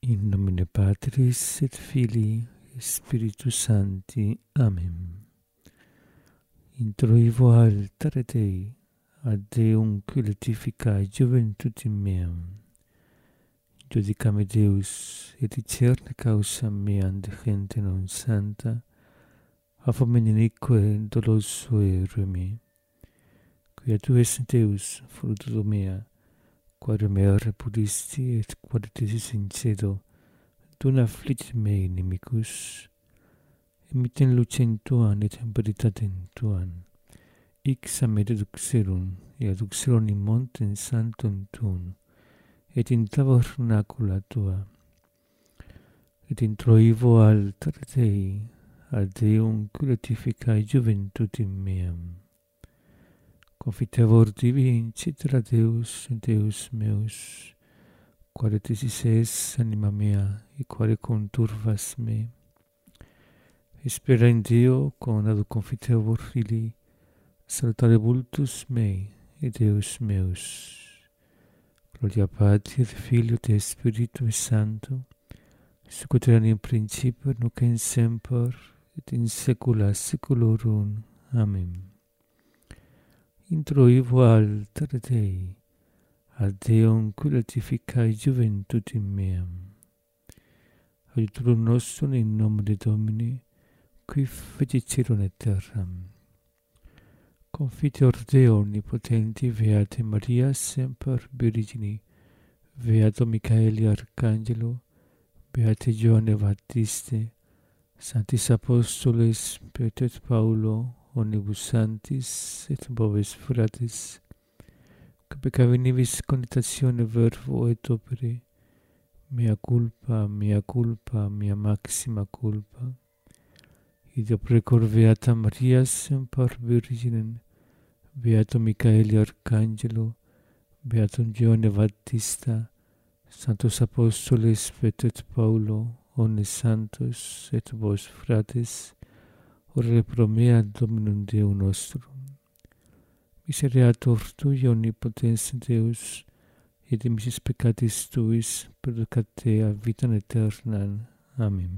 In nomine Patris et Filii et Spiritus Sancti. Amen. Introivo altare Dei, ad Deum cultificae juventutem meam. Judicame Deus, et discerne causam meam de gente non santa, a fomen inique doloso remi. Quia tu es Deus, fructus mea, quare me repudisti et quare tesi sincedo, dun affligit me inimicus, emiten lucem tuam et veritatem tuam, ixam et aduxerum, et aduxerum in montem sanctum tuum, et in tabernacula tua, et introivo altare Dei, ad Deum cultificae juventutem meam. Confitevor tibi incitra Deus, Deus meus, quare tesis es anima mea, et quare conturvas me. Spera in Dio, con adu confitevor Filii, salutare vultus mei, et Deus meus. Gloria Patri et Filio et Spiritui Sancto, sic ut erat in principio, nunc et semper, et in saecula saeculorum. Amen. Introivo altare Dei, ad Deum cultificae juventutem meam. Aiutorium nostrum in nomine Domini, qui fecit caelum et terram. Confiteor Deo omnipotenti, Beate Maria, semper Virgini, Beato Michaeli Arcangelo, Beate Ioanne Baptiste, Sanctis Apostoles, Petro et Paulo, omnibus sanctis et boves fratres, que peccavi nibis conitatione verbo et opere, mea culpa, mea maxima culpa. Ideo precor Beata Maria, semper Virginem, Beato Michaeli Arcangelo, Beatum Ioanne Baptista, Sanctos Apostoles Petro et Paulo, omnes santos et vos fratres, ora pro mea Dominum Deum nostrum. Misereatur Tui, omnipotens Deus, et dimissis peccatis Tuis, perducat te a vitam aeternam. Amen.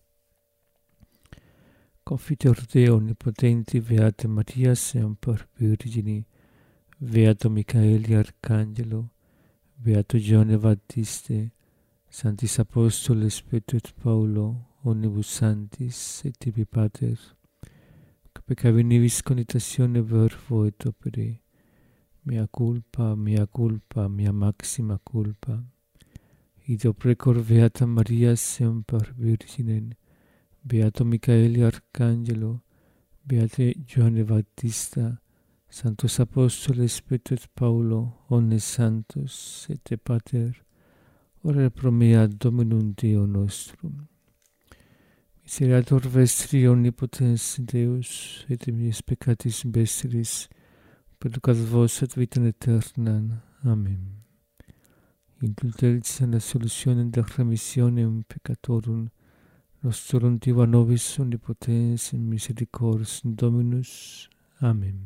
Confiteor Deo omnipotenti, Beate Maria, semper Virgini, Beato Michaeli Arcangelo, Beato Ioanne Baptiste, Sanctis Apostoles Petro et Paulo, omnibus sanctis et tibi Pater, que peccavi nibis conitatione verbo et opere, mea culpa, mea maxima culpa. Ideo precor Beata Maria, semper Virginem, Beato Michaeli Arcangelo, Beate Ioanne Baptista, Sanctos Apostoles Petro et Paulo, omnes santos et te Pater, ora pro mea Dominum Deum nostrum. Misereatur vestri omnipotens Deus, et dimissis peccatis vestris, perducat vos ad vitam aeternam. Amen. Indulgeris in la solutionem de remissionem peccatorum, nostrum Diva nobis omnipotens in misericors Dominus. Amen.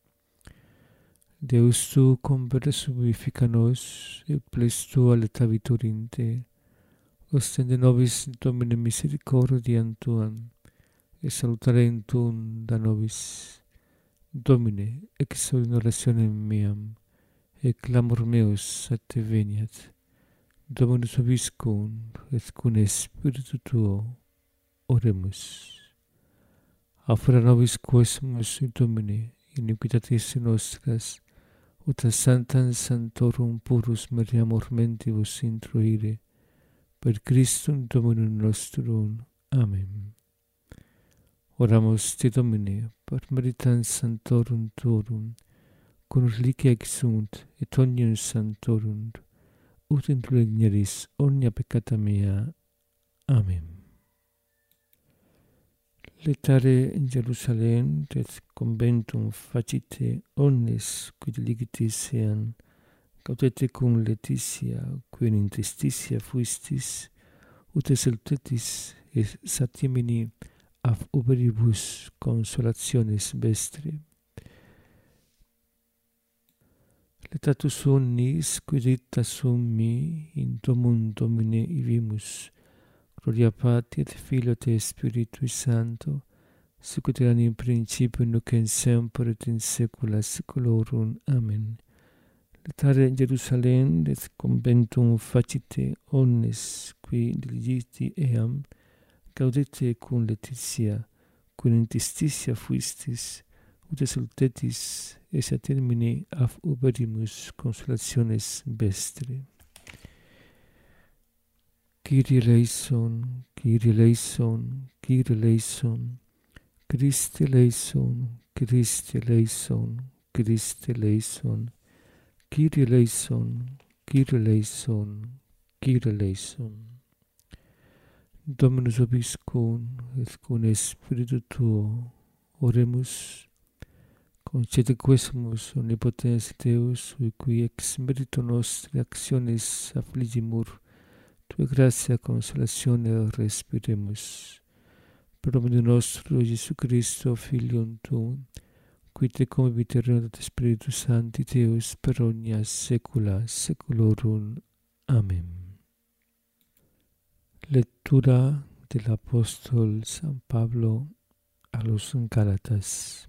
Deus tu converte subifica nos, et ples tua letavitur in te, ostende nobis Domine misericordiam tuam, et salutarem tuum da nobis. Domine, exaudi in orationem meam, et clamor meus ad te veniat. Dominus vobiscum, et cum Spiritu tuo, oremus. Afera nobis quesumus, Domine, iniquitatis nostras, ut a Sanctam Sanctorum purus meriamur mentibus introire, per Christum Dominum nostrum. Amen. Oramus te Domine, per meritam sanctorum tuorum, cum reliquia exunt, et omnium sanctorum, ut indulgeris omnia peccata mea. Amen. Letare in Jerusalem, et conventum facite omnes qui diligitis sean, cautete cum Laetitia, qui in interstitia fuistis, ut exultetis et satimini ab uberibus consolationes vestre. Letatus omnis quidita summi in domum Domine ivimus. Gloria Patri et Filio et Spiritui Sancto, sicut erat in principio nunc et semper et in saecula saeculorum. Amen. Letare Jerusalem et conventum facite omnes qui diligiti eam, gaudete cum Laetitia, cum interstitia fuistis, ut exultetis esse a termine af uberimus consolationes vestre. Kyrie eleison, Kyrie eleison, Kyrie eleison, Christe eleison, Christe eleison, Christe eleison, Kyrie eleison, Kyrie eleison, Kyrie eleison. Dominus vobiscum et cum Spiritu tuo, oremus. Concede quesumus omnipotens Deus, qui ex merito nostri actiones affligimur, Tue gratia consolatione respiremus. Per Domini nostro Gesù Cristo, Filium Tuum, qui te conviterem et Spiritus Sancti Deus per omnia saecula saeculorum. Amen. Lectura del apóstol San Pablo a los Gálatas.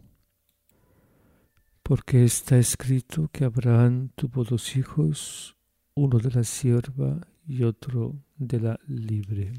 Porque está escrito que Abraham tuvo 2 hijos, uno de la sierva y otro de la libre.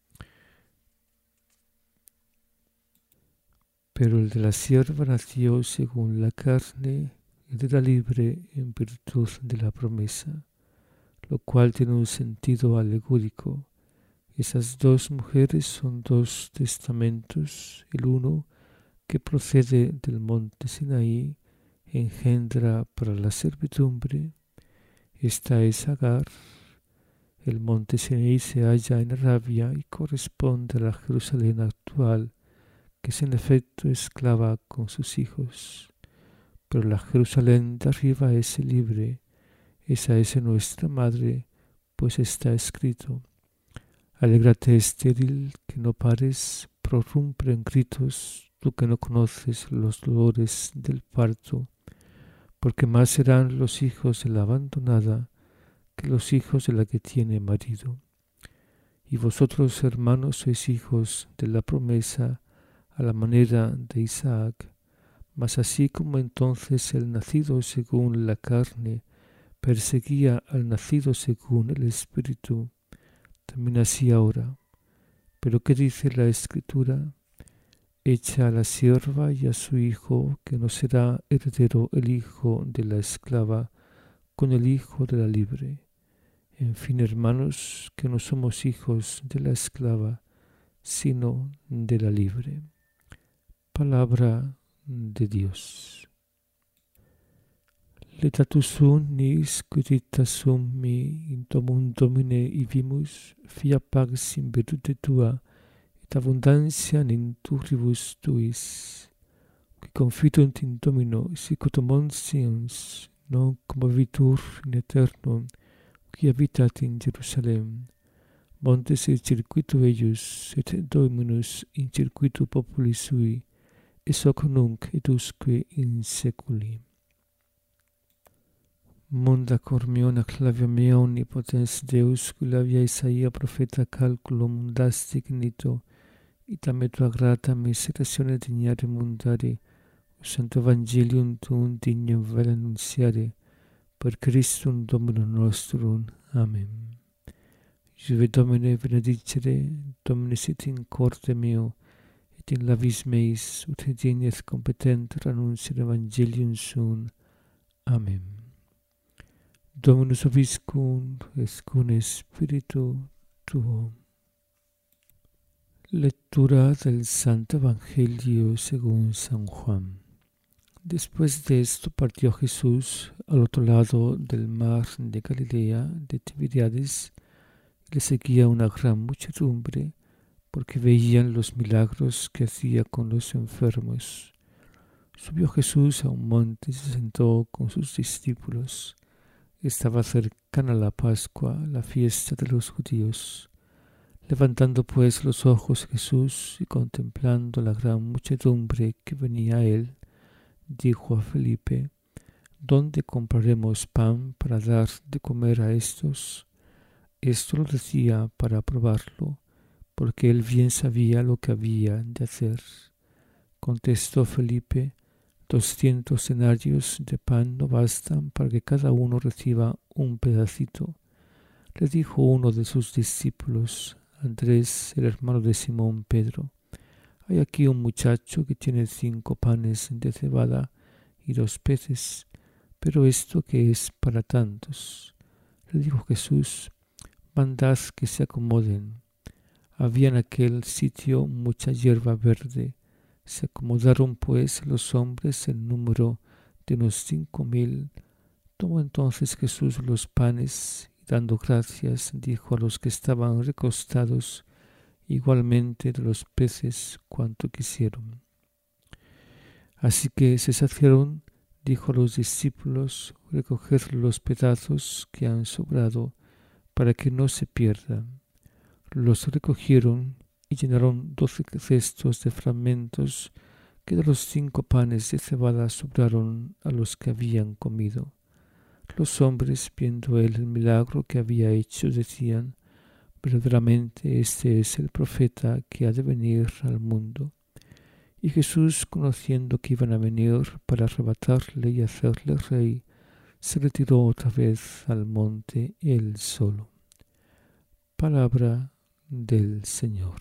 Pero el de la sierva nació según la carne, y de la libre en virtud de la promesa, lo cual tiene un sentido alegórico. Esas 2 mujeres son 2 testamentos. El uno, que procede del monte Sinaí, engendra para la servidumbre. Esta es Agar. El monte Sinaí se halla en Arabia y corresponde a la Jerusalén actual, que es en efecto esclava con sus hijos. Pero la Jerusalén de arriba es libre. Esa es nuestra madre, pues está escrito: Alégrate, estéril, que no pares, prorrumpe en gritos, tú que no conoces los dolores del parto, porque más serán los hijos de la abandonada que los hijos de la que tiene marido. Y vosotros, hermanos, sois hijos de la promesa a la manera de Isaac, mas así como entonces el nacido según la carne perseguía al nacido según el Espíritu, también así ahora. Pero ¿qué dice la Escritura? Echa a la sierva y a su hijo, que no será heredero el hijo de la esclava con el hijo de la libre. En fin, hermanos, que no somos hijos de la esclava, sino de la libre. Palabra de Dios. Letatus omnis quidita summi in domum Domine ivimus, fiat pax in virtute tua, et abundantia in turibus tuis, qui confidunt in Domino, sicut monsiens, non movitur in aeternum, qui habitat in Jerusalem. Montes in circuito eius, et Dominus in circuito populi sui, et hoc nunc et usque in saeculi. Munda cor meo, acclavia mea, omnipotens Deus, qui lavia Isaia profeta calculo mundasti ignito, ita me tua grata miseratione dignare mundare, Santo Evangelium tuum dignum vel annunziare, per Christum Dominum nostrum. Amen. Juve Domine benedicere, Domine sit in corde meo, et in labis meis, ut dignes competenter annunciare Evangelium suum. Amen. Dominus vobiscum, et cum Spiritu tuo. Lectura del Santo Evangelio según San Juan. Después de esto partió Jesús al otro lado del mar de Galilea, de Tiberíades, y le seguía una gran muchedumbre, porque veían los milagros que hacía con los enfermos. Subió Jesús a un monte y se sentó con sus discípulos. Estaba cercana la Pascua, la fiesta de los judíos. Levantando pues los ojos Jesús y contemplando la gran muchedumbre que venía a él, dijo a Felipe: ¿dónde compraremos pan para dar de comer a estos? Esto lo decía para probarlo, porque él bien sabía lo que había de hacer. Contestó Felipe: 200 denarios de pan no bastan para que cada uno reciba un pedacito. Le dijo uno de sus discípulos, Andrés, el hermano de Simón Pedro: hay aquí un muchacho que tiene 5 panes de cebada y 2 peces, pero esto que es para tantos. Le dijo Jesús: mandad que se acomoden. Había en aquel sitio mucha hierba verde. Se acomodaron pues los hombres en número de unos 5000. Tomó entonces Jesús los panes y dando gracias dijo a los que estaban recostados, igualmente de los peces cuanto quisieron. Así que se saciaron. Dijo a los discípulos: recoged los pedazos que han sobrado, para que no se pierdan. Los recogieron y llenaron 12 cestos de fragmentos que de los 5 panes de cebada sobraron a los que habían comido. Los hombres, viendo él el milagro que había hecho, decían: verdaderamente este es el profeta que ha de venir al mundo. Y Jesús, conociendo que iban a venir para arrebatarle y hacerle rey, se retiró otra vez al monte él solo. Palabra del Señor.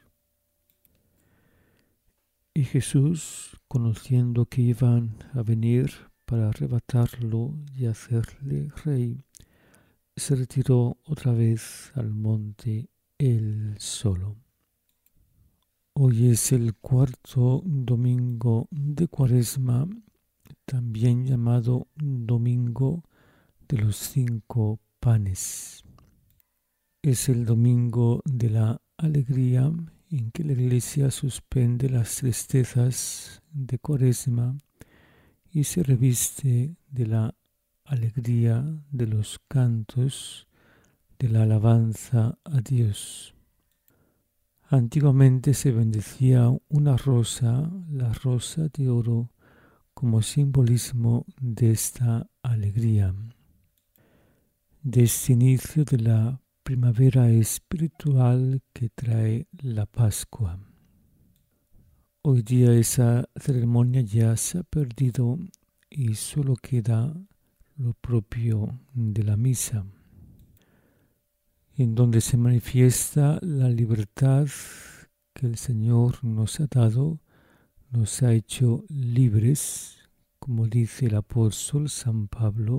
Y Jesús, conociendo que iban a venir para arrebatarlo y hacerle rey, se retiró otra vez al monte él solo. Hoy es el 4º domingo de Cuaresma, también llamado Domingo de los 5 panes. Es el domingo de la alegría en que la Iglesia suspende las tristezas de Cuaresma y se reviste de la alegría de los cantos de la alabanza a Dios. Antiguamente se bendecía una rosa, la rosa de oro, como simbolismo de esta alegría, de este inicio de la primavera espiritual que trae la Pascua. Hoy día esa ceremonia ya se ha perdido y solo queda lo propio de la misa, en donde se manifiesta la libertad que el Señor nos ha dado, nos ha hecho libres, como dice el apóstol San Pablo.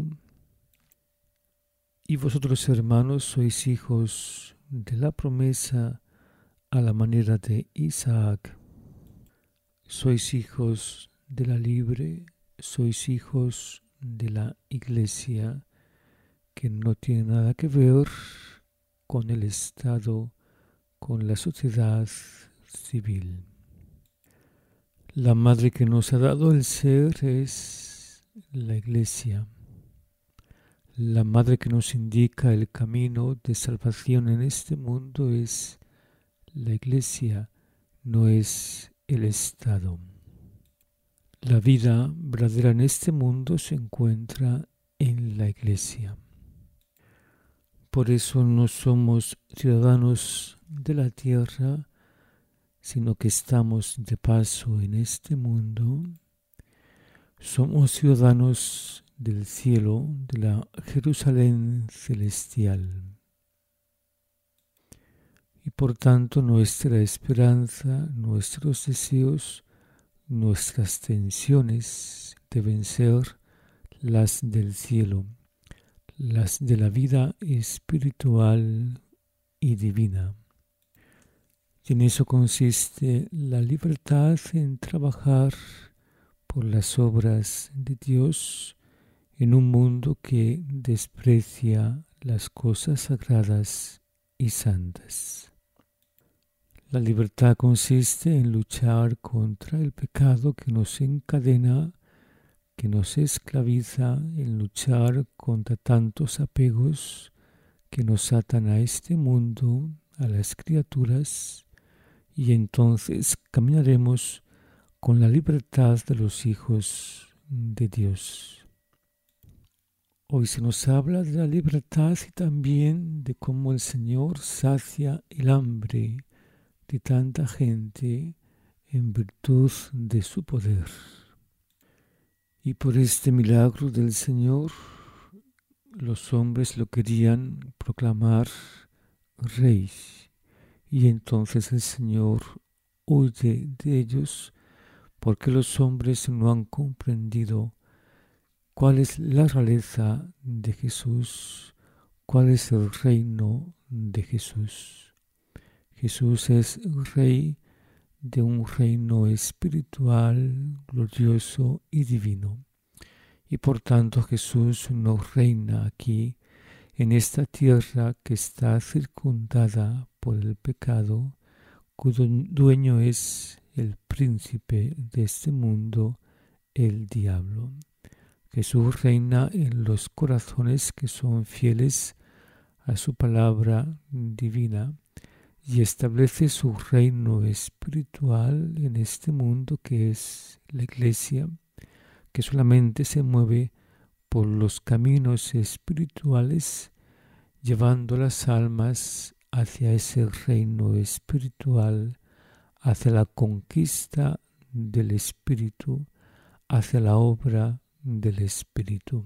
Y vosotros, hermanos, sois hijos de la promesa a la manera de Isaac. Sois hijos de la libre, sois hijos de la Iglesia, que no tiene nada que ver con el Estado, con la sociedad civil. La madre que nos ha dado el ser es la Iglesia. La madre que nos indica el camino de salvación en este mundo es la Iglesia, no es el Estado. La vida verdadera en este mundo se encuentra en la Iglesia. Por eso no somos ciudadanos de la tierra, sino que estamos de paso en este mundo. Somos ciudadanos del cielo, de la Jerusalén celestial. Y por tanto nuestra esperanza, nuestros deseos, nuestras tensiones deben ser las del cielo, las de la vida espiritual y divina. Y en eso consiste la libertad en trabajar por las obras de Dios en un mundo que desprecia las cosas sagradas y santas. La libertad consiste en luchar contra el pecado que nos encadena, que nos esclaviza, en luchar contra tantos apegos que nos atan a este mundo, a las criaturas, y entonces caminaremos con la libertad de los hijos de Dios. Hoy se nos habla de la libertad y también de cómo el Señor sacia el hambre de tanta gente en virtud de su poder. Y por este milagro del Señor, los hombres lo querían proclamar rey. Y entonces el Señor huye de ellos porque los hombres no han comprendido cuál es la realeza de Jesús, cuál es el reino de Jesús. Jesús es rey de un reino espiritual, glorioso y divino. Y por tanto Jesús no reina aquí en esta tierra que está circundada por el pecado, cuyo dueño es el príncipe de este mundo, el diablo. Jesús reina en los corazones que son fieles a su palabra divina y establece su reino espiritual en este mundo que es la Iglesia, que solamente se mueve por los caminos espirituales, llevando las almas hacia ese reino espiritual, hacia la conquista del Espíritu, hacia la obra del Espíritu.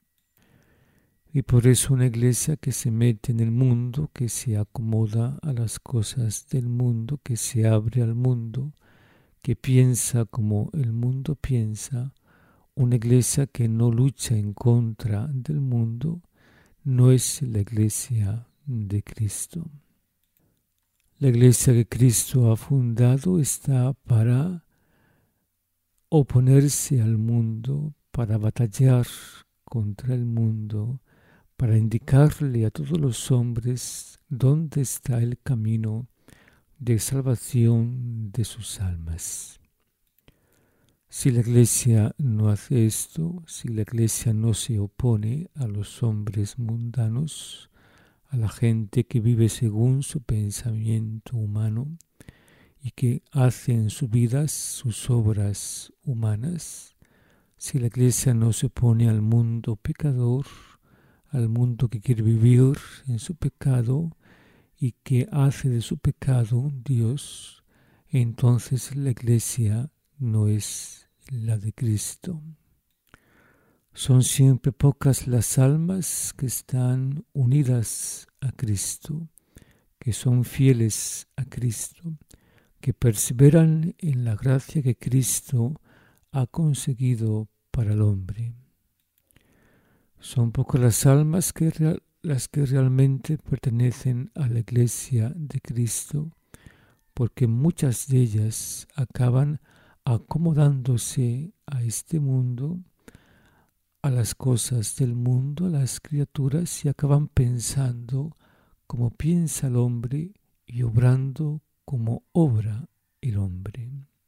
Y por eso una iglesia que se mete en el mundo, que se acomoda a las cosas del mundo, que se abre al mundo, que piensa como el mundo piensa, una iglesia que no lucha en contra del mundo, no es la iglesia de Cristo. La iglesia que Cristo ha fundado está para oponerse al mundo, para batallar contra el mundo, para indicarle a todos los hombres dónde está el camino de salvación de sus almas. Si la Iglesia no hace esto, si la Iglesia no se opone a los hombres mundanos, a la gente que vive según su pensamiento humano, y que hace en su vida sus obras humanas, si la Iglesia no se opone al mundo pecador, al mundo que quiere vivir en su pecado y que hace de su pecado un Dios, entonces la Iglesia no es la de Cristo. Son siempre pocas las almas que están unidas a Cristo, que son fieles a Cristo, que perseveran en la gracia que Cristo ha conseguido para el hombre. Son pocas las almas las que realmente pertenecen a la Iglesia de Cristo, porque muchas de ellas acaban acomodándose a este mundo, a las cosas del mundo, a las criaturas, y acaban pensando como piensa el hombre y obrando como obra el hombre.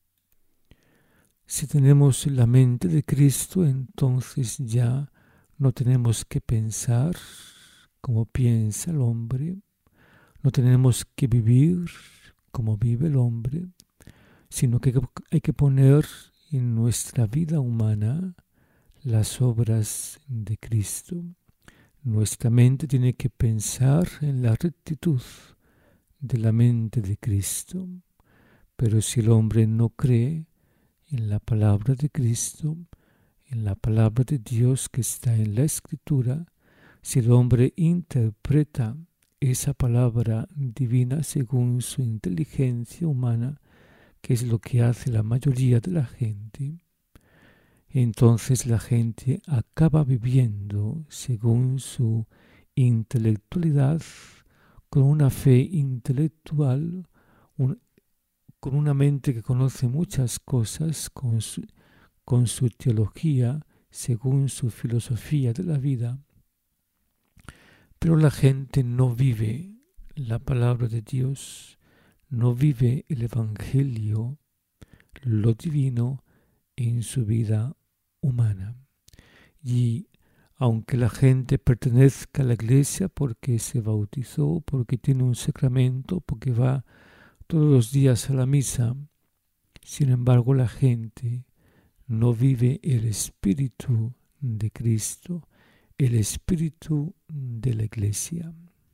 Si tenemos la mente de Cristo, entonces ya no tenemos que pensar como piensa el hombre, no tenemos que vivir como vive el hombre, sino que hay que poner en nuestra vida humana las obras de Cristo. Nuestra mente tiene que pensar en la rectitud de la mente de Cristo. Pero si el hombre no cree en la palabra de Cristo, en la palabra de Dios que está en la Escritura, si el hombre interpreta esa palabra divina según su inteligencia humana, que es lo que hace la mayoría de la gente, entonces la gente acaba viviendo según su intelectualidad, con una fe intelectual, con una mente que conoce muchas cosas, con su teología, según su filosofía de la vida. Pero la gente no vive la palabra de Dios, no vive el Evangelio, lo divino, en su vida humana. Y aunque la gente pertenezca a la iglesia porque se bautizó, porque tiene un sacramento, porque va todos los días a la misa, sin embargo la gente no vive el Espíritu de Cristo, el espíritu de la Iglesia.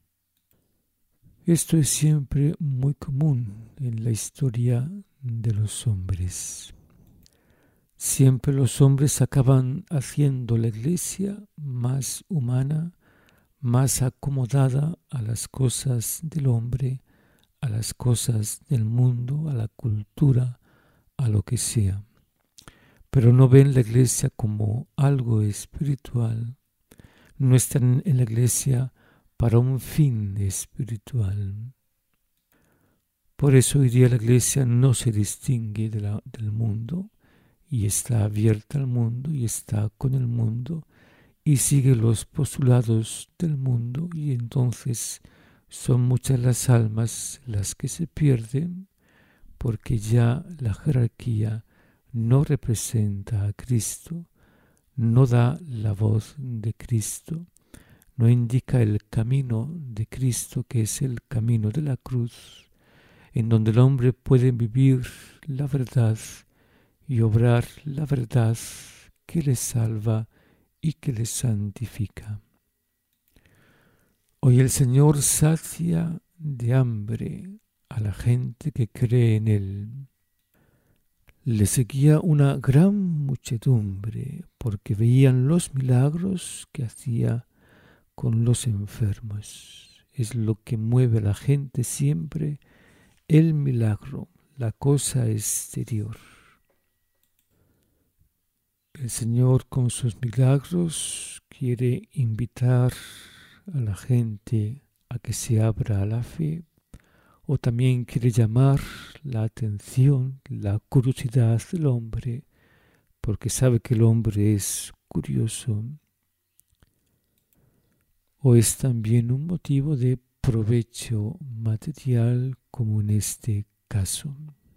Esto es siempre muy común en la historia de los hombres. Siempre los hombres acaban haciendo la Iglesia más humana, más acomodada a las cosas del hombre, a las cosas del mundo, a la cultura, a lo que sea. Pero no ven la Iglesia como algo espiritual. No están en la Iglesia para un fin espiritual. Por eso hoy día la Iglesia no se distingue del mundo y está abierta al mundo y está con el mundo y sigue los postulados del mundo, y entonces son muchas las almas las que se pierden porque ya la jerarquía no representa a Cristo, no da la voz de Cristo, no indica el camino de Cristo, que es el camino de la cruz, en donde el hombre puede vivir la verdad y obrar la verdad que le salva y que le santifica. Hoy el Señor sacia de hambre a la gente que cree en Él. Le seguía una gran muchedumbre porque veían los milagros que hacía con los enfermos. Es lo que mueve a la gente siempre, el milagro, la cosa exterior. El Señor con sus milagros quiere invitar a la gente a que se abra a la fe, o también quiere llamar la atención, la curiosidad del hombre, porque sabe que el hombre es curioso, o es también un motivo de provecho material, como en este caso.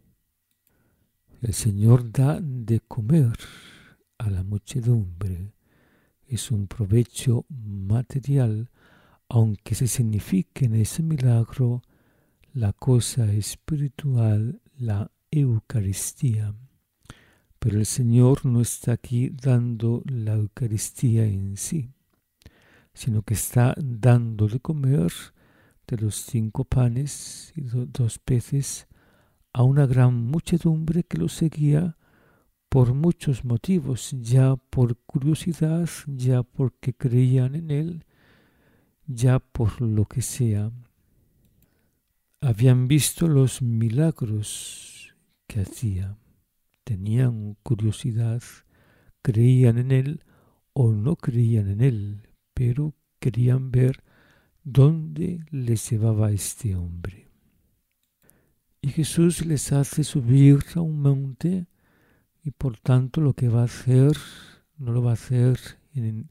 El Señor da de comer a la muchedumbre. Es un provecho material, aunque se signifique en ese milagro la cosa espiritual, la Eucaristía. Pero el Señor no está aquí dando la Eucaristía en sí, sino que está dando de comer de los 5 panes y 2 peces a una gran muchedumbre que lo seguía por muchos motivos, ya por curiosidad, ya porque creían en Él, ya por lo que sea. Habían visto los milagros que hacía, tenían curiosidad, creían en Él o no creían en Él, pero querían ver dónde les llevaba este hombre. Y Jesús les hace subir a un monte, y por tanto lo que va a hacer no lo va a hacer en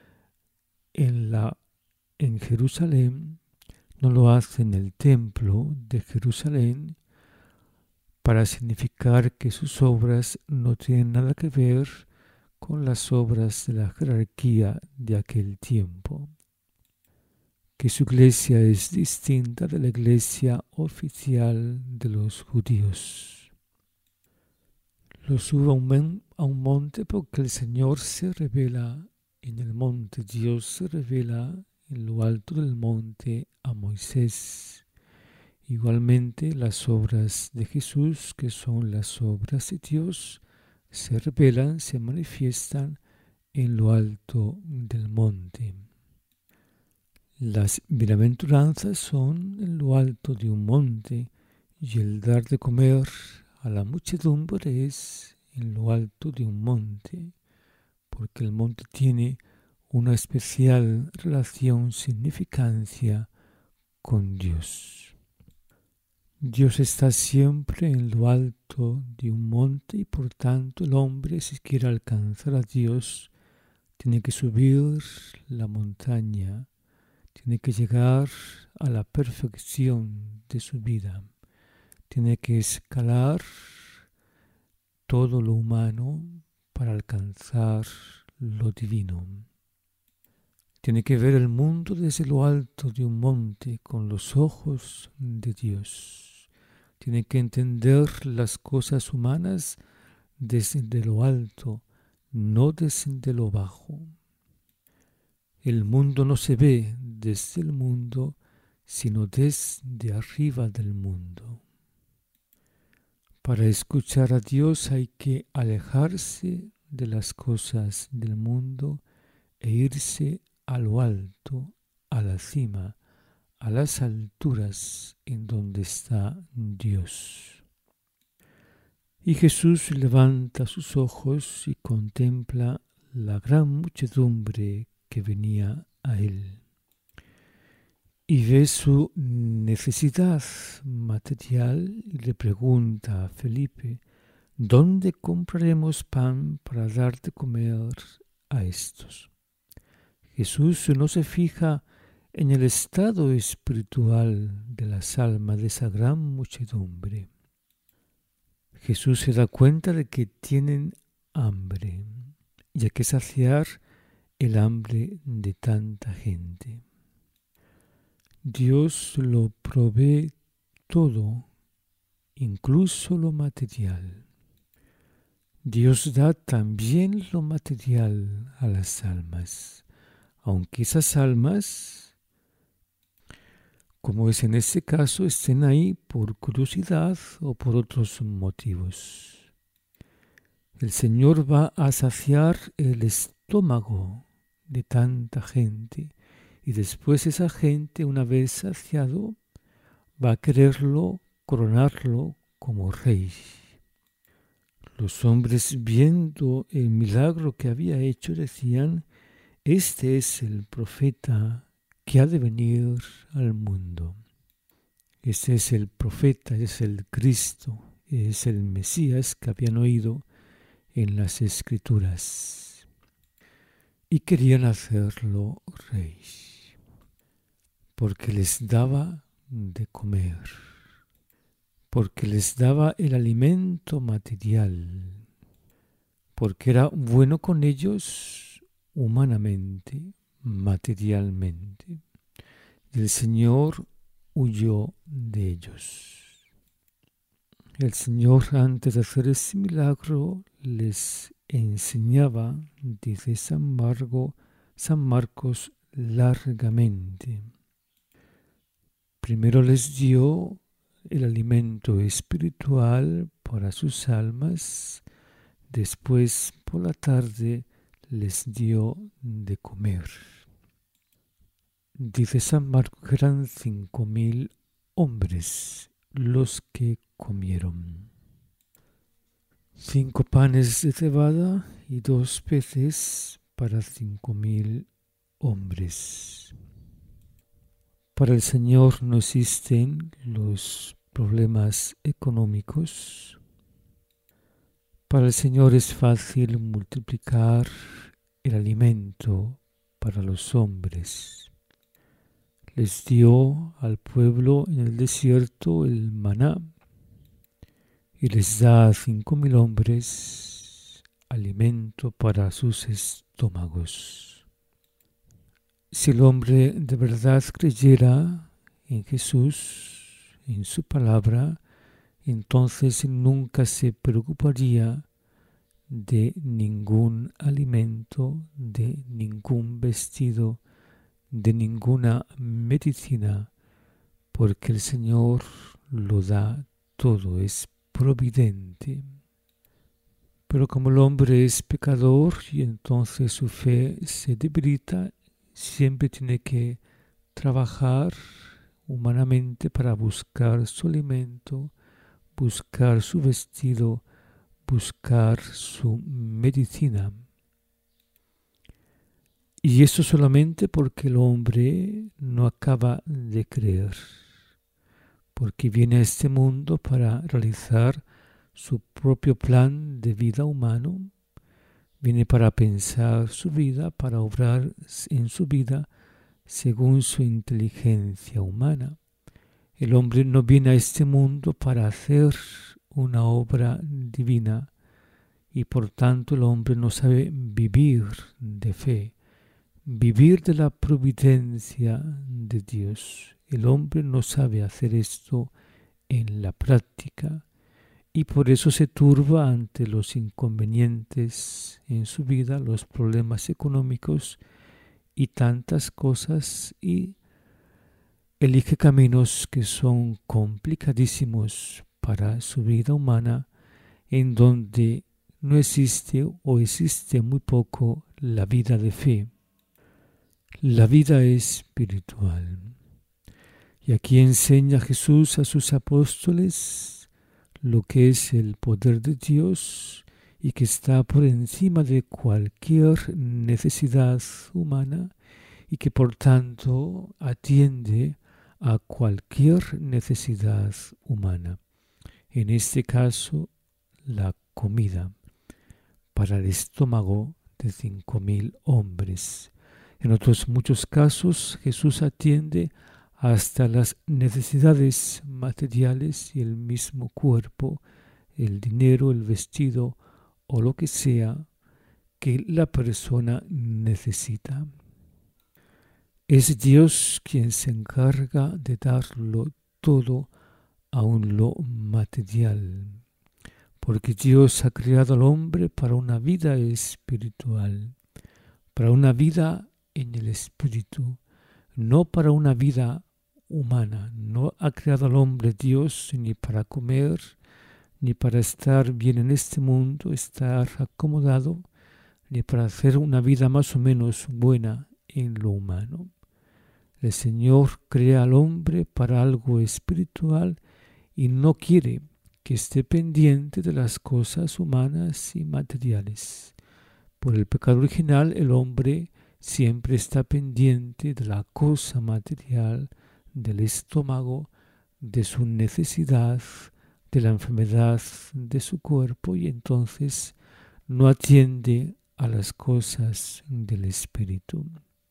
Jerusalén, no lo hace en el templo de Jerusalén, para significar que sus obras no tienen nada que ver con las obras de la jerarquía de aquel tiempo, que su iglesia es distinta de la iglesia oficial de los judíos. Lo sube a un monte porque el Señor se revela en el monte. Dios se revela en lo alto del monte a Moisés. Igualmente las obras de Jesús, que son las obras de Dios, se revelan, se manifiestan en lo alto del monte. Las bienaventuranzas son en lo alto de un monte, y el dar de comer a la muchedumbre es en lo alto de un monte, porque el monte tiene una especial relación, significancia con Dios. Dios está siempre en lo alto de un monte, y por tanto el hombre, si quiere alcanzar a Dios, tiene que subir la montaña, tiene que llegar a la perfección de su vida, tiene que escalar todo lo humano para alcanzar lo divino. Tiene que ver el mundo desde lo alto de un monte con los ojos de Dios. Tiene que entender las cosas humanas desde lo alto, no desde lo bajo. Tiene que ver el mundo desde lo alto de un monte con los ojos de Dios. Tiene que entender las cosas humanas desde lo alto, no desde lo bajo. Tiene que entender las cosas humanas desde lo alto, no desde lo bajo. Tiene que entender las cosas humanas desde lo alto, no desde lo bajo. Tiene que entender las cosas humanas desde lo alto, no desde lo bajo. El mundo no se ve desde el mundo, sino desde arriba del mundo. Para escuchar a Dios hay que alejarse de las cosas del mundo e irse a lo alto, a la cima, a las alturas en donde está Dios. Y Jesús levanta sus ojos y contempla la gran muchedumbre que venía a él. Y ve su necesidad material y le pregunta a Felipe: ¿dónde compraremos pan para dar de comer a estos? Jesús no se fija en el estado espiritual de las almas de esa gran muchedumbre. Jesús se da cuenta de que tienen hambre y hay que saciar el hambre de tanta gente. Dios lo provee todo, incluso lo material. Dios da también lo material a las almas, aunque esas almas, como es en este caso, estén ahí por curiosidad o por otros motivos. El Señor va a saciar el estómago de tanta gente y después esa gente, una vez saciado, va a quererlo, coronarlo como rey. Los hombres, viendo el milagro que había hecho, decían: este es el profeta que ha de venir al mundo. Este es el profeta, es el Cristo, es el Mesías que habían oído en las Escrituras. Y querían hacerlo rey, porque les daba de comer, porque les daba el alimento material, porque era bueno con ellos humanamente, materialmente. Y el Señor huyó de ellos. El Señor, antes de hacer ese milagro, les enseñaba, dice San Marcos, largamente. Primero les dio el alimento espiritual para sus almas, después por la tarde les dio de comer. Dice San Marcos que eran 5.000 hombres los que comieron. 5 panes de cebada y 2 peces para 5.000 hombres. Para el Señor no existen los problemas económicos. Para el Señor es fácil multiplicar el alimento para los hombres. Les dio al pueblo en el desierto el maná y les da a 5.000 hombres alimento para sus estómagos. Si el hombre de verdad creyera en Jesús, en su palabra, entonces nunca se preocuparía de ningún alimento, de ningún vestido, de ninguna medicina, porque el Señor lo da todo, es providente. Pero como el hombre es pecador y entonces su fe se debilita, siempre tiene que trabajar humanamente para buscar su alimento, buscar su vestido, buscar su medicina. Y eso solamente porque el hombre no acaba de creer, porque viene a este mundo para realizar su propio plan de vida humano, viene para pensar su vida, para obrar en su vida según su inteligencia humana. El hombre no viene a este mundo para hacer una obra divina y por tanto el hombre no sabe vivir de fe, vivir de la providencia de Dios. El hombre no sabe hacer esto en la práctica y por eso se turba ante los inconvenientes en su vida, los problemas económicos, y tantas cosas y elige caminos que son complicadísimos para su vida humana, en donde no existe o existe muy poco la vida de fe, la vida espiritual. Y aquí enseña Jesús a sus apóstoles lo que es el poder de Dios y que está por encima de cualquier necesidad humana y que por tanto atiende a cualquier necesidad humana. En este caso, la comida para el estómago de 5.000 hombres. En otros muchos casos, Jesús atiende hasta las necesidades materiales y el mismo cuerpo, el dinero, el vestido o lo que sea que la persona necesita. Es Dios quien se encarga de darlo todo, aun lo material, porque Dios ha creado al hombre para una vida espiritual, para una vida en el espíritu, no para una vida humana. No ha creado al hombre Dios ni para comer, ni para estar bien en este mundo, estar acomodado, ni para hacer una vida más o menos buena en lo humano. El Señor crea al hombre para algo espiritual y no quiere que esté pendiente de las cosas humanas y materiales. Por el pecado original, el hombre siempre está pendiente de la cosa material, del estómago, de su necesidad, de la enfermedad de su cuerpo, y entonces no atiende a las cosas del espíritu.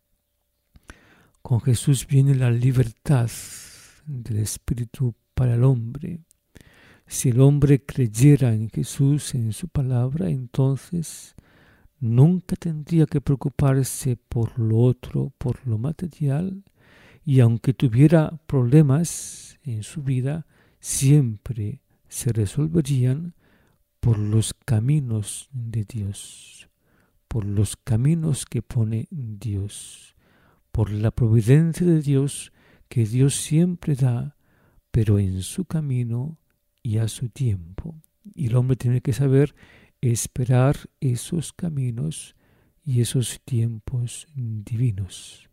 Con Jesús viene la libertad del espíritu para el hombre. Si el hombre creyera en Jesús, en su palabra, entonces nunca tendría que preocuparse por lo otro, por lo material, y aunque tuviera problemas en su vida, siempre se resolverían por los caminos de Dios, por los caminos que pone Dios, por la providencia de Dios que Dios siempre da, pero en su camino y a su tiempo. Y el hombre tiene que saber esperar esos caminos y esos tiempos divinos.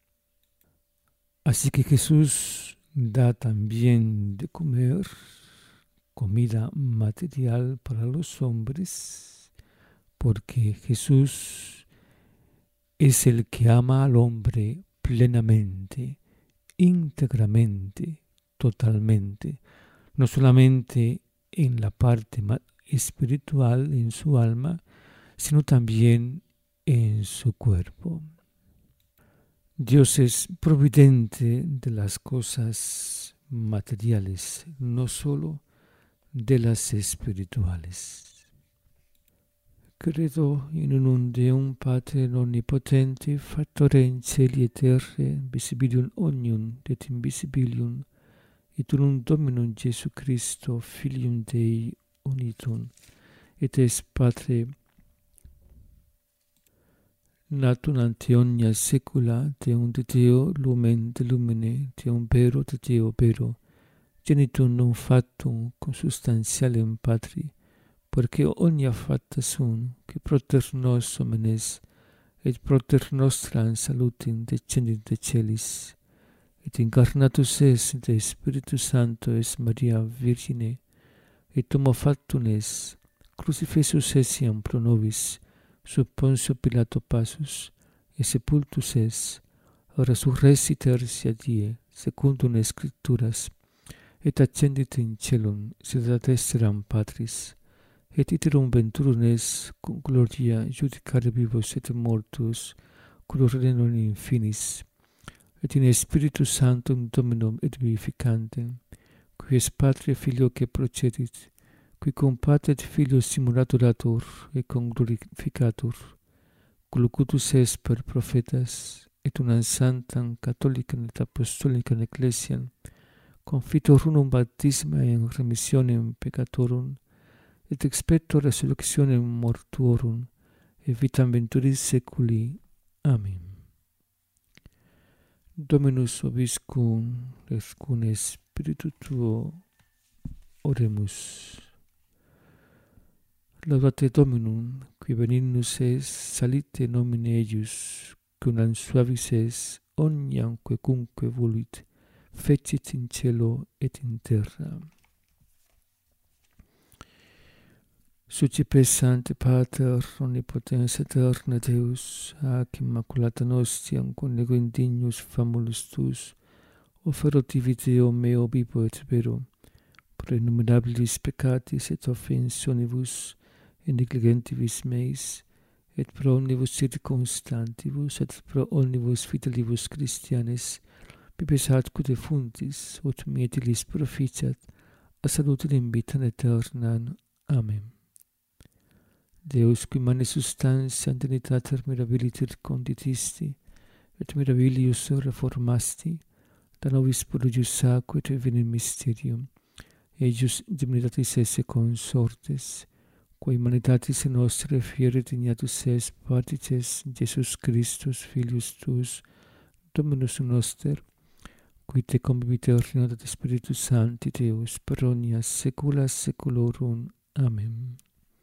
Así que Jesús da también de comer comida material para los hombres, porque Jesús es el que ama al hombre plenamente, íntegramente, totalmente, no solamente en la parte espiritual, en su alma, sino también en su cuerpo. Dios es providente de las cosas materiales, no solo de las espirituales. Credo in unum Deum Pater omnipotente, factore in celi et terre, visibilium omnium et invisibilium, et unum Dominum Iesu Christo, Filium Dei unitum, et es Patre, natum ante omnia saecula, Deum de Deo, lumen de lumine, Deum vero de Deo vero, genitum non factum consubstantialem Patri, porque omnia facta sunt, que proter nos homines, et proter nostram salutem descendit de celis, et incarnatus es de Spiritus Sancto es Maria Virgine, et homo factum es, crucifixus essiam pro nobis, sub Pontio Pilato passus, et sepultus es, resurrexit tertia die, secundum Scripturas, et ascendit in caelum, sedat esteram Patris, et iterum venturum es cum gloria judicare vivos et mortus, cur regnum in finis, et in Spiritus Sanctum Dominum et vivificantem, qui es Patria Filio que procedit, qui cum Pater et Filio simulacrator et cum glorificator, locutus es per prophetas, et unam sanctam catholicam et apostolicam ecclesiam, confitor unum baptisma in remissionem peccatorum, et expecto resurrectionem mortuorum, et vitam venturis saeculi. Amen. Dominus vobiscum, rescune Spiritu tuo, oremus. Laudate Dominum, qui benignus es, salite nomine eius, cum suavis es, omniam quecunque voluit, fecit in cielo et in terra. Sucipe Sancte Pater, omnipotens aeterna Deus, ac immaculata nostiam conigo indignus famulus tuus, offerotivi Deo meo vivo et vero, pro innumerabilis peccatis et offensionibus, et negligentibus meis, et pro omnibus circumstantibus, et pro omnibus fidelibus Christianis, pipes atque defuntis, ut mietilis proficiat, a salutem in vitam aeternam. Amen. Deus, qui mane substantia in Trinitater mirabiliter conditisti, et mirabilius reformasti, da nobis prodigius sacro et divinem mysterium, eius divinitatis esse consortes, quae humanitatis nostre fiere dignatus es partices Jesus Christus, Filius tuus, Dominus noster, qui te convivit regnat et Spiritus Sancti Deus, per omnia saecula saeculorum. Amen.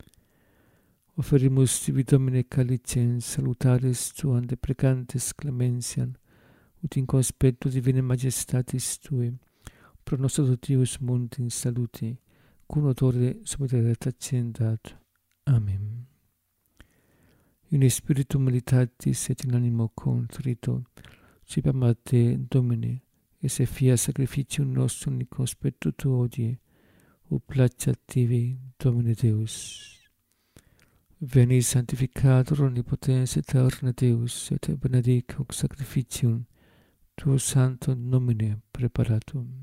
Offerimus tibi Domine calicem salutaris tuam deprecantes clemensiam, ut in conspectu divine majestatis tui, pro nostro Deus mundi in salute, cum odore subiterata accendat. Amen. In spiritu militatis et in animo contrito, cipiam a te, Domine, esse fia sacrificium nostrum in conspectu tuo odie, ut placeat tibi, Domine Deus. Veni sanctificator omnipotens aeterna Deus, et benedic hoc sacrificium tuo santo nomine preparatum.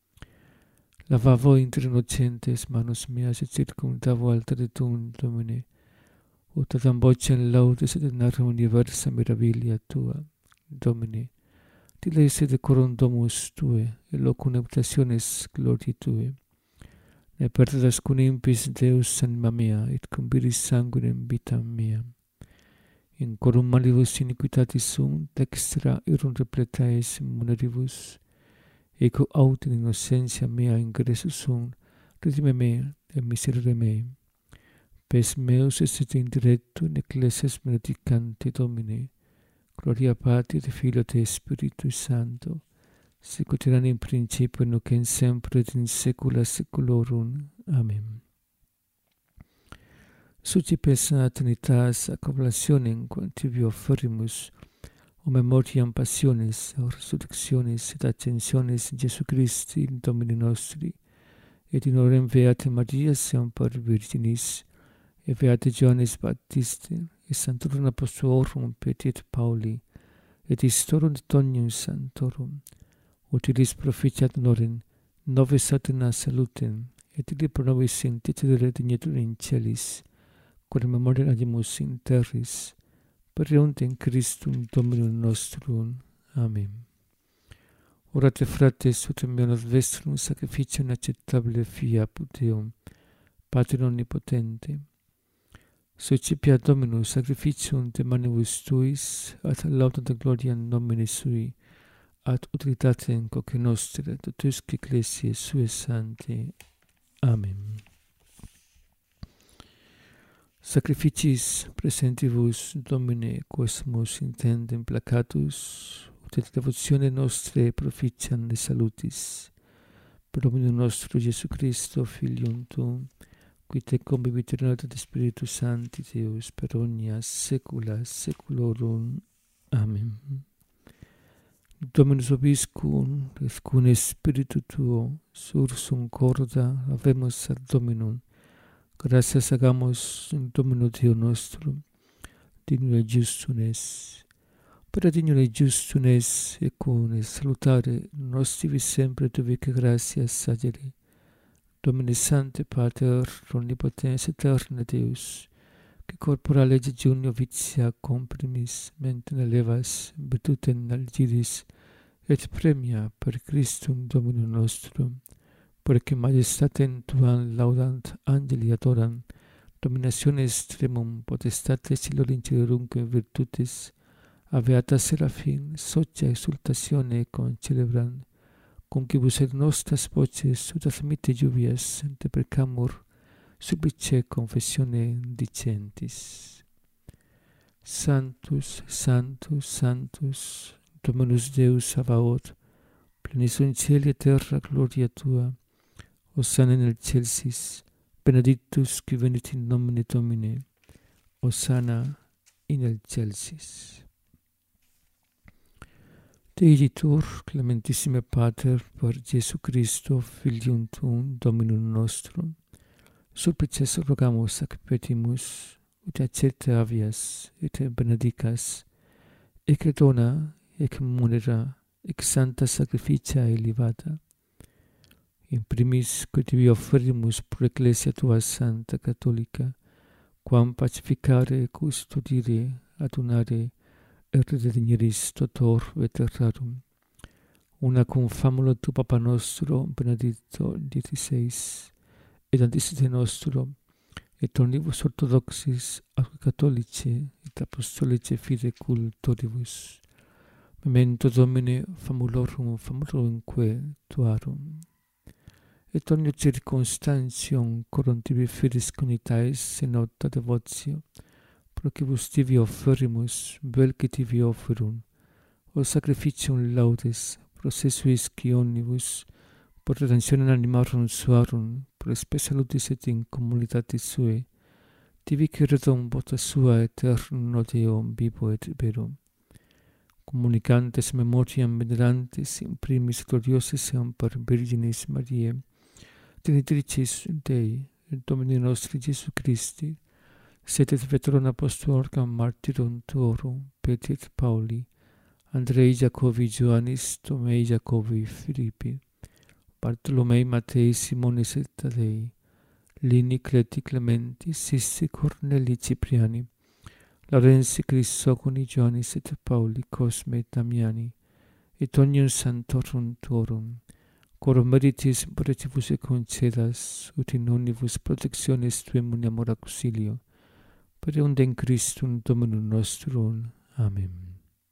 Lavavo inter innocentes manus meas et circumdavo altare tuum, Domine, ut adam vocem laudes et in harmonia diversa mirabilia tua, Domine, dilese decorum domus tue, et locum habitationes gloriae tue. Ne perdas cum impis Deus anima mea, et cum viris sanguinem vitam mea. In corum malibus iniquitatis sunt, dextra irum repleta es muneribus, eco aut in innocentia mea ingressus sunt, redime me et miserere mei. Pes meus est in directu in ecclesias benedicante Domine, gloria Patri et Filio et Spiritus Sancto, sicut erat in principio nunc et semper et in saecula saeculorum. Amen. Sucipe Sancta Trinitas ac oblationem quam tibi offerimus, o memoriam passionis, o resurrectionis et ascensionis in Jesu Christi, in Domini nostri, et in orem Beate Maria semper Virginis, et Beate Johannes Baptiste, et Sanctorum Apostolorum Petri et Pauli, et Historium de Omnium Sanctorum, ut illis proficiat honorem, nove satana salutem, et illi pro nobis intercedere dignetur in celis, quod memoria agimus in terris, per eundem Christum Dominum nostrum. Amen. Orate frates, ut meum ad vestrum sacrificium acceptabile fiaput Deum, Pater omnipotente. Sucipia Dominus sacrificium de manibus tuis, ad laudam de gloriam nomine sui, ad utilitatem quoque nostre, totusque ecclesiae sue sanctae. Amen. Sacrificis presentibus, Domine, quosmus intendem placatus, ut et devotione nostre proficiam de salutis. Per Dominum nostro Jesu Christo, Filium tuum, qui te convivit regnat et Spiritus Sancti Deus, per omnia saecula saeculorum. Amen. Dominus vobiscum, rescune Spiritu tuo, sursum corda, habemus ad Dominum. Gratias hagamos in Domino Deo nostrum, dignum et justum es. Per dignum et justum es, ecum salutare nostri sempre tuvique gratias agere. Domine Sancte Pater, omnipotens aeterna Deus, que corpora lege junio vitia comprimis, mentem elevas, virtutem algiris, et premia per Christum Dominum nostrum, porque majestatem tuam laudant angeli adorant, dominationes tremum potestates illorum in virtutes, Aveata Serafin, socia exultatione concelebrant, concibus et nostras voces ut admite lluvias de precamur, suplice confessione dicentis. Sanctus, Sanctus, Sanctus, Dominus Deus Sabaoth, plenis in cieli et terra gloria tua, Hosanna in excelsis, benedictus qui venit in nomine Domini, Hosanna in excelsis. Deiditur, clementissime Pater, per Jesu Christo, Filium Tuum, Dominum nostrum, supplices rogamus ac petimus, ut accerte avias, et benedicas, ec dona, ec munera, ec santa sacrificia elevata. In primis, que tibi offerimus pro Ecclesia tua Santa Catholica, quam pacificare, custodire, adunare, et rededineris totor veterarum. Una cum famulo tu Papa nostro, Benedicto XVI, et anticite nostro, et omnibus orthodoxis, ac catholici, et apostolici fide cultoribus. Memento Domine famulorumque tuarum. Et omnia circumstantium corontibi fides conitaes in nota devotio, procibus tibi offerimus, vel que tibi offerum, o sacrificium laudes, processuis qui omnibus, por redentionem animarum suarum, pro spe salutis et in communitatis suae, tibi credum vota sua aeternum Deum vivo et verum. Communicantes memoriam venerantes in primis gloriosis semper Virginis Mariae, Genitricis Dei, et Domini nostri Jesu Christi, sed et veterum apostolum martyrum tuorum, Petri et Pauli, Andrei Jacobi Ioannis, Tomei Jacobi Philippi, Bartolomei Mattei Simonis et Tadei, Lini Cleti Clementi, Sissi Corneli Cipriani, Laurensi Chrysoconi Ioannis et Pauli, Cosme et Damiani, et omnium sanctorum tuorum, quorum meritis pretibus et concedas, ut in omnibus protectionis tuem uniamur auxilio, per eundem Christum Dominum nostrum. Amen.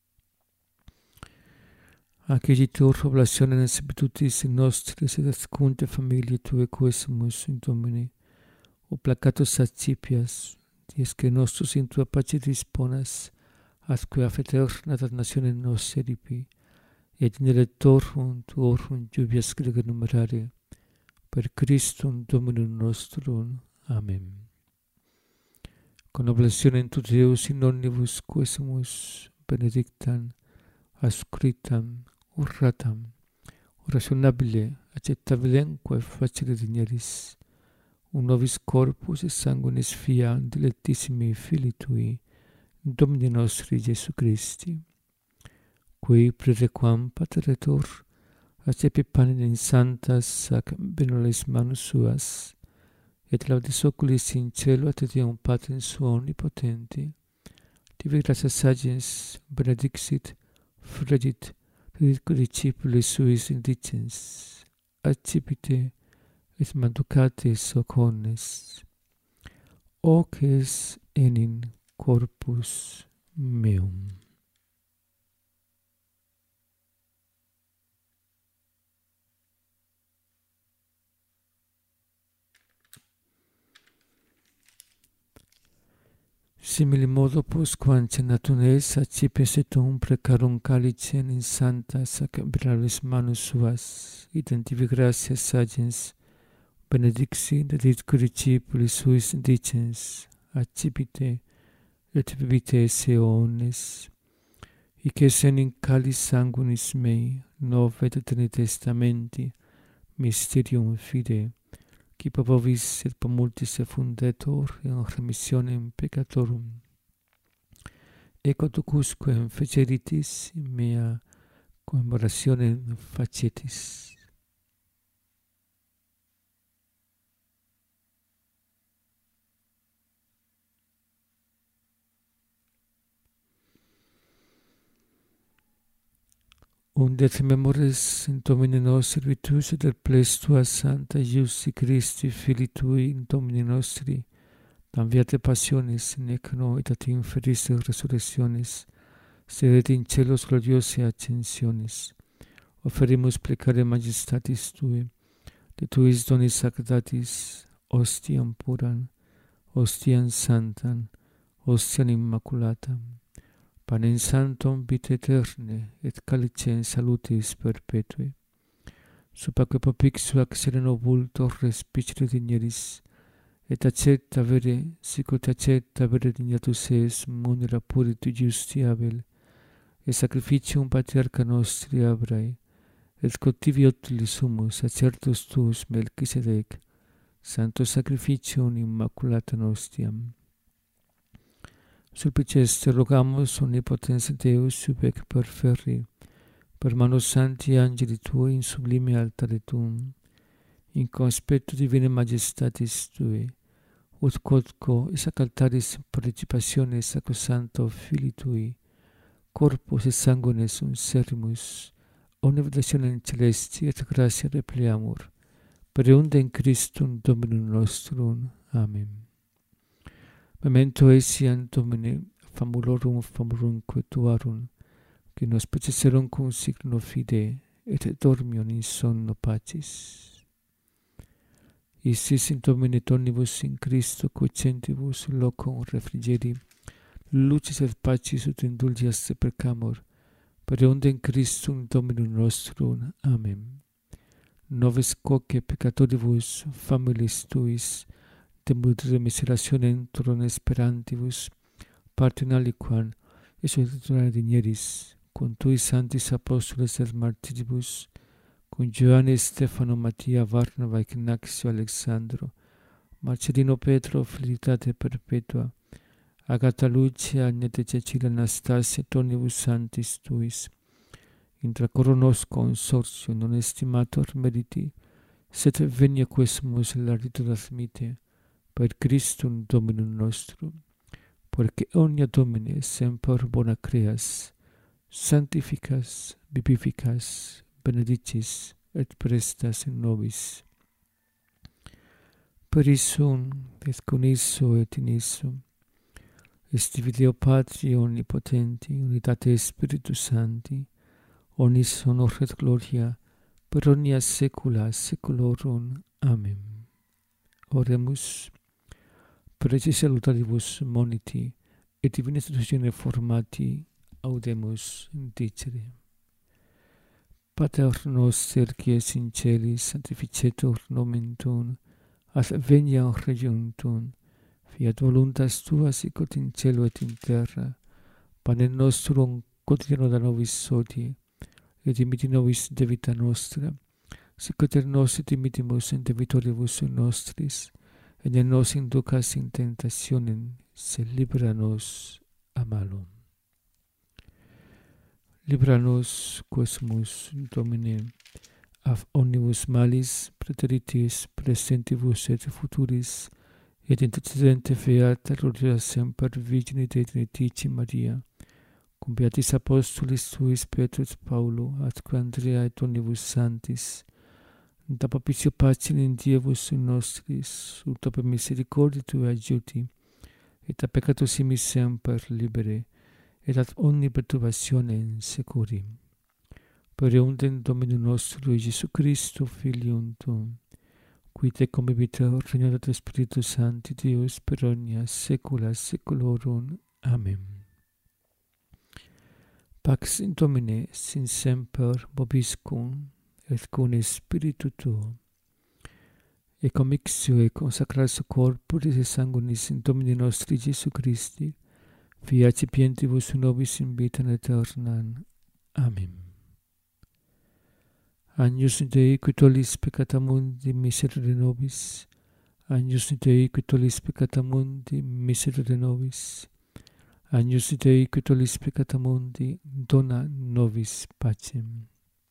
Acciditur oblationem servitutis nostris et ascunte familiae Tuae quesumus in Domine, o placatus accipias, dies que nostros in Tua pace disponas, atque af eterna damnatione nos seripi, et in electorum Tuorum lluvias grega numerare, per Christum Dominum nostrum. Amen. Con oblationem tu Deus in omnibus quesumus benedictam, ascritam, urratam, orationabile, acceptabilemque facere digneris, un nobis corpus et sanguinis fiat dilectissimi Filii Tui, Domini nostri Jesu Christi, qui prerequam Pateretur, accepi panem in santas ac benevolis manus suas, et laudis oculis in cielo et Deum Patrem suo omnipotenti, tibi gratias agens benedixit, fregit, dedit discipulis suis indicens, accipite et manducate socornes, hoc es enim corpus meum. Simili modo postquam cenatum es, accipiens et precarum calicem in santas ac benevolis manus suas, idem gratias agens benedixi, dedit discipulis suis dicens, accipite et bibite esse omnes, hic es enim calice sanguinis mei, novo et aeterni testamenti, mysterium fide, qui per vobis et per multis effundetur in remissionem peccatorum. Ecco ducusquem feceritis in mea commemorationem facetis. Undet memores in Domine nostri virtus et ples Tua Santa Iusti Christi, Filii Tui, in Domini nostri, tam viate passionis, nec no et ad inferis resurrectionis, sedete in celos gloriose ascensiones, oferimus plecare majestatis Tue, de Tuis donis sacerdatis, ostiam puram, ostiam sanctam, ostiam immaculatam, panem sanctum vitae aeterne, et calicem salutis perpetue. Supaque propixua sereno vultor respicere digneris, et accetta vere, sicut accetta vere dignatus es munera puritu justiabel, et sacrificium patriarcha nostri Abrae, et cotivi utilis sumus acertus tuus Melchisedec, santo sacrificium immaculata nostiam. Sulpices te rogamus omnipotens Deus subec perferri, per manos santi angeli Tui in sublime altare Tuum, in conspectu divine majestatis Tui, ut quodco esac altaris participationes sacrosancto Filii Tui, corpus et sanguinis unserimus, omne votationem celesti et gratia repleamur, per eundem Christum Dominum nostrum. Amen. Memento etiam Domine famulorumque Tuarum, qui nos precesserum cum signo fide, et dormion in sonno pacis. Isis in Domine tonibus in Christo quocentibus locum refrigeri, lucis et pacis ut indulgias te precamur, per eundem Christum Dominum nostrum. Amen. Noves quoque peccatoribus familis Tuis, de miserationem turum esperantibus, parte in aliquam, resurrectione digneris, cum Tui sanctis apostoles et martiribus, cum Ioanne, Stefano, Mattia, Varnava, Ignacio, Alexandro, Marcellino, Petro, Felicitate perpetua, Agata, Lucia, Agnete, Cecilia, Anastasia, tonibus sanctis Tuis, intra coro nos consortio non estimator meriti, sed venia quesumus largitur admite, per Christum Dominum nostrum, porque omnia Domine semper bona creas, sanctificas, vivificas, benedicis et prestas in nobis. Per issum, et con isso et in issum, est Deo Patri omnipotenti, unitate Spiritus Sancti, omnis honor et gloria, per omnia saecula saeculorum. Amen. Oremus. Prece salutaribus moniti, et divina institutione formati, audemus dicere. Pater noster, qui es in celis, sanctificetur nomen Tuum, adveniat regnum Tuum, fiat voluntas Tua sicut in cielo et in terra. Panem nostrum quotidianum da nobis hodie, et dimitti nobis debita nostra, sicut et nos dimittimus in debitoribus nostris, et ne nos inducas in tentationem, sed libera nos a malo. Libera nos, quesumus, Domine, ab omnibus malis, praeteritis, presentibus et futuris, et intercedente beata gloria semper Virgine Dei Trinitici Maria, cum beatis apostolis Tuis Petrus Paulo, atque Andrea et omnibus sanctis, da propicio pacem in Dievus nostris, ut per misericordia Tua adjuti, et a peccatus imis semper libere, et ad omni perturbationem securi. Per eundem Dominum nostrum Iesu Christo, Filium Tuum, qui te convivitur regnator et Spiritus Sancti Deus per omnia saecula saeculorum. Amen. Pax in Domine sin semper vobiscum, et cum Spiritu Tuo, et commixio et consacratio corporis et sanguinis in Domini nostri Iesu Christi, fiat cipientibus nobis in vitam aeternam. Amen. Agnus Dei, qui tollis peccata mundi, miserere nobis. Agnus Dei, qui tollis peccata mundi, miserere nobis. Agnus Dei, qui tollis peccata mundi, dona nobis pacem.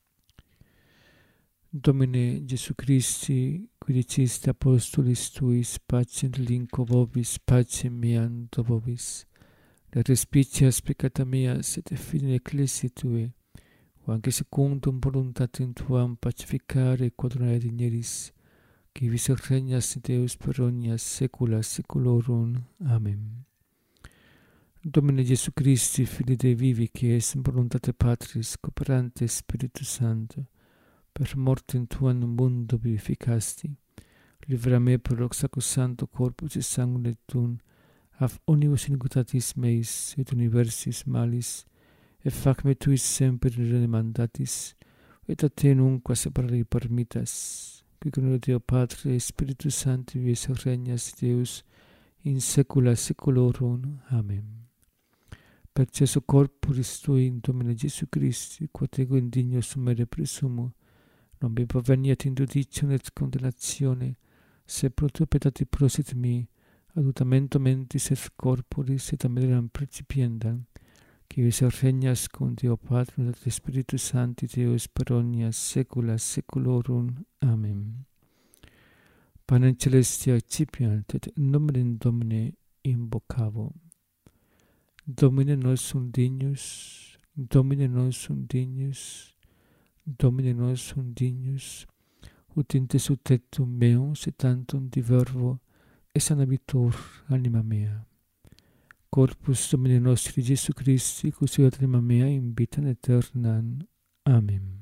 Domine Iesu Christi, qui diciste apostolis Tuis, pacem relinquo vobis, pacem meam do vobis. Le respicias peccata meas et fidei ecclesiae Tuae, anche secundum voluntatem Tuam pacificare quadrunare digneris, qui vis regnas Deus per omnia saecula saeculorum. Amen. Domine Gesù Christi, Fili Dei vivi, che es in voluntate Patris, cooperante Spiritus Santo, per morte in Tua in mundo vivificasti, livra me per lo sacrosanto corpus et sanguine Tuum, af omnibus iniquitatis meis et universis malis, et fac me Tuis semper remandatis, et a Te nunquam separare permittas, qui con Deo Patre et Spiritus Sancti vives regnas Deus in saecula saeculorum. Amen. Per cesso corporis Tui, Domine Gesù Christi, quod ego indigno sumere presumo, non mi proveniat in judicium et condemnatione, se pro Tua pettati prosit mi, adjutamento mentis et corporis et ameram principiendam, qui vis regnas cum Deo Patrum et Spiritus Sancti Deus per omnia saecula saeculorum. Amen. Panem celestia accipiant et in nomine Domini invocavo. Domine nostrum dignus, Domine nostrum dignus, Domine nostrum dignus, ut in Te succedum meum se tantum divervo et sanabitur anima mea. Corpus Domini nostri Jesu Christi, cusiat anima mea in vitam aeternam. Amen.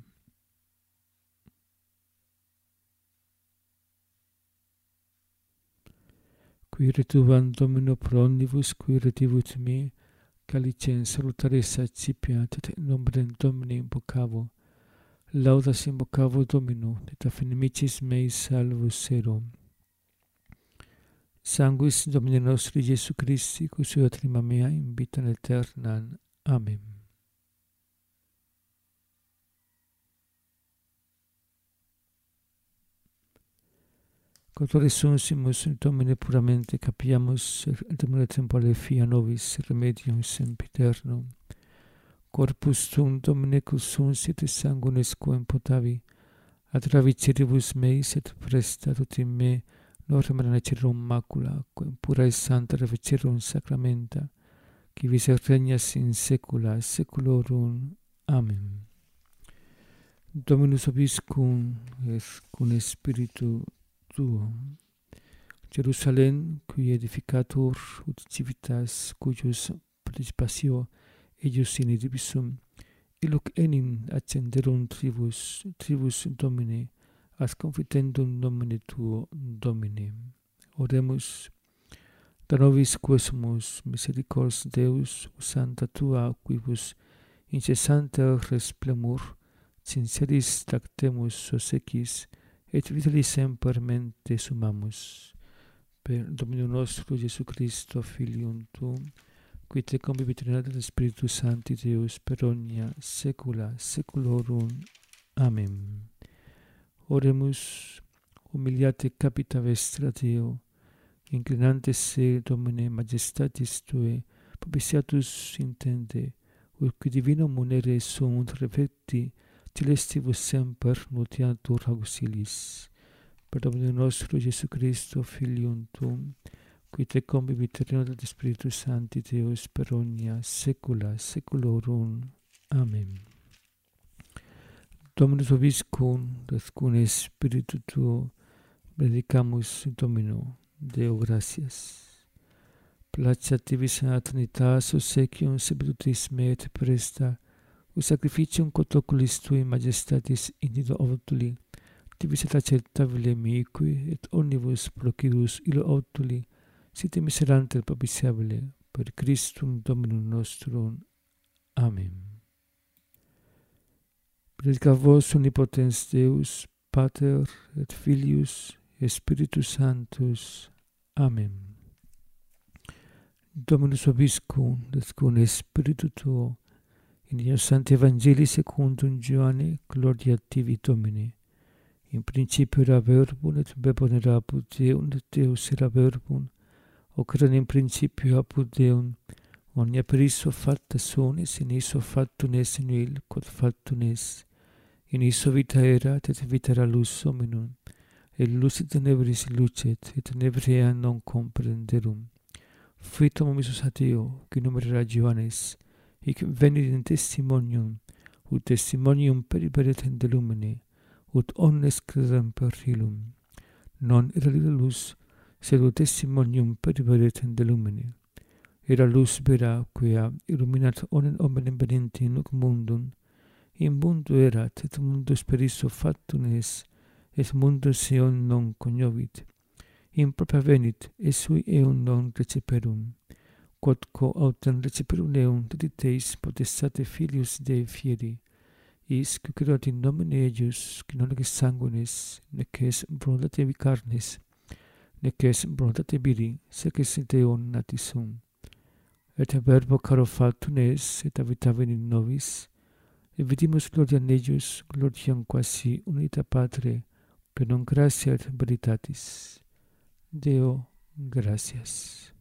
Qui retuvam Domino pro omnibus, qui retivut me, calicem salutaris accipiat, et in nomine Domini invocavo. Laudas invocavo Domino, et af inimicis meis salvus erum. Sanguis Domini nostri Jesu Christi, cusiat anima mea in vitam aeternam. Amen. Quod sunsimus Domine puramente capiamus, et Domine temporale fia nobis remedium sempiternum. Corpus Tuum, Domine, cus sunsit sanguinis quem potavi, ad raviciribus meis et presta ut in me non remanecerum macula, quem pura et santa revicerum sacramenta, qui vis regnas in saecula saeculorum. Amen. Dominus vobiscum et cum spiritu Tuo. Jerusalem, qui edificatur ut civitas, cuius participatio eius in divisum, illuc enim accenderum tribus Domine, as confitendum nomine Tuo, Domine. Oremus. Da nobis quesumus misericordias Deus, santa Tua, quibus incessante resplemur, sinceris tractemus sosequis, et vitalis semper mente sumamus. Per Dominum nostrum Jesu Christo, Filium Tuum, qui Te convivit in unitate Spiritus Sancti Deus per omnia saecula saeculorum. Amen. Oremus. Humiliate capita vestra Deo, inclinante se Domine majestatis Tuae, propitiatus intende, ut qui divinum munere sunt reflecti celestibus semper nutiantur auxiliis. Per Dominum nostrum Jesu Christo, Filium Tuum, qui Te convivit in unitate Spiritus Sancti Deus per omnia saecula saeculorum. Amen. Dominus vobiscum, et cum Spiritu Tuo, benedicamus Domino, Deo gratias. Placeat Tibi sana Trinitas, obsequium sebetutis me et presta, ut sacrificium quod oculis Tui majestatis indido autuli, Tibis et acceptabile mihi, et omnibus procidus illo autuli, site miseranter propitiabile, per Christum Dominum nostrum. Amen. Benedicat vos omnipotens Deus, Pater et Filius et Spiritus Sanctus. Amen. Dominus vobiscum, et cum Spiritu Tuo, in Deo Sancti Evangelii secundum Ioanne, gloria Tibi Domine. In principio era Verbum, et Verbum era apud Deum, et Deus era Verbum, hoc erat in principio apud Deum, omnia per issue facta sunt, et in issue factum est nihil quod factum est. In issue vita erat, et vita era lux hominum, et lux in tenebris lucet, et tenebria non comprenderum. Fuit homo missus a Deo, qui nomen era Ioannes, hic venit in testimonium, ut testimonium periberet in de lumine, ut omnes credem per illum. Non era lux, sed ut testimonium periberet in de lumine. era luz vera quia illuminat omnem venenti in hoc mundum, in mundo erat, et mundus per isso factum est, et mundus eum non cognovit. In propria venit, et sui eum non receperum. Quodquo autem receperum eum, totiteis potestate filius Dei fieri, is cucidat in nomine eius, qui non ex sanguinis, nec es voluntate carnis, nec es voluntate viri, sec es Deo natis sum. Et verbo caro factum est, et habitavit in nobis, et vidimus gloriam eius, gloriam quasi unita Patre, per non gratia et veritatis. Deo, gratias.